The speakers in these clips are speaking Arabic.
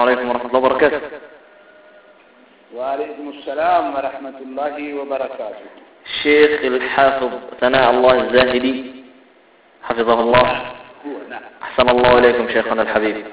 عليكم ورحمة الله وبركاته. وعليكم السلام ورحمة الله وبركاته. الشيخ الحافظ ثناء الله الزاهدي حفظه الله. نعم. أحسن الله إليكم شيخنا الحبيب.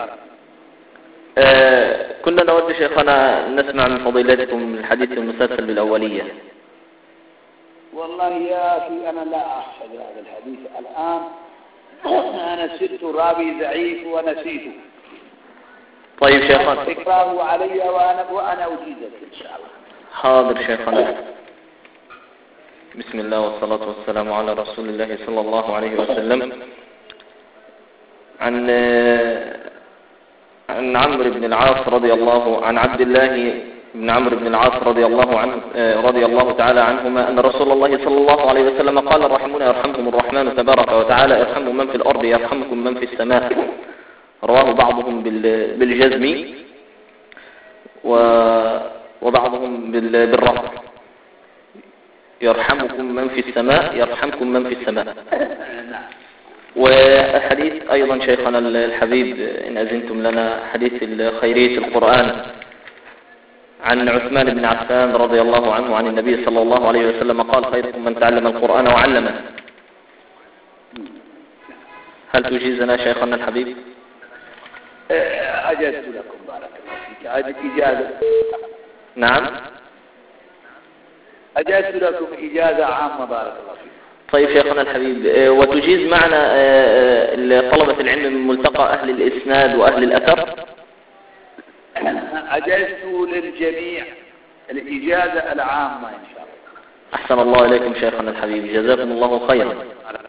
كنا نود شيخنا نسمع من فضيلتكم الحديث المسلسل بالأولية. والله يا أخي أنا لا أحفظ هذا الحديث الآن. أنا صرت راوي ضعيف ونسيته. طيب شيخنا اقرأه علي وأنا أجيزك إن شاء الله. حاضر شيخنا. بسم الله والصلاة والسلام على رسول الله صلى الله عليه وسلم. عن عمرو بن العاص رضي الله عن عبد الله بن عمرو بن العاص رضي الله عنه رضي الله تعالى عنهما أن رسول الله صلى الله عليه وسلم قال: الراحمون يرحمكم الرحمن تبارك وتعالى ارحموا من في الأرض يرحمكم من في السماء. رواه بعضهم بالجزم وبعضهم بالرفع. يرحمكم من في السماء يرحمكم من في السماء. وحديث أيضا شيخنا الحبيب إن أذنتم لنا حديث خيرية القرآن عن عثمان بن عفان رضي الله عنه عن النبي صلى الله عليه وسلم قال: خيركم من تعلم القرآن وعلمه. هل تجيزنا شيخنا الحبيب؟ أجزت لكم بارك الله فيك. هذه إجازة. نعم أجزت لكم إجازة عامة بارك الله فيك. طيب شيخنا الحبيب، وتجيز معنا طلبة العلم من ملتقى أهل الإسناد وأهل الأثر؟ أجزت للجميع الإجازة العامة إن شاء الله. أحسن الله إليكم شيخنا الحبيب، جزاكم الله خيرا.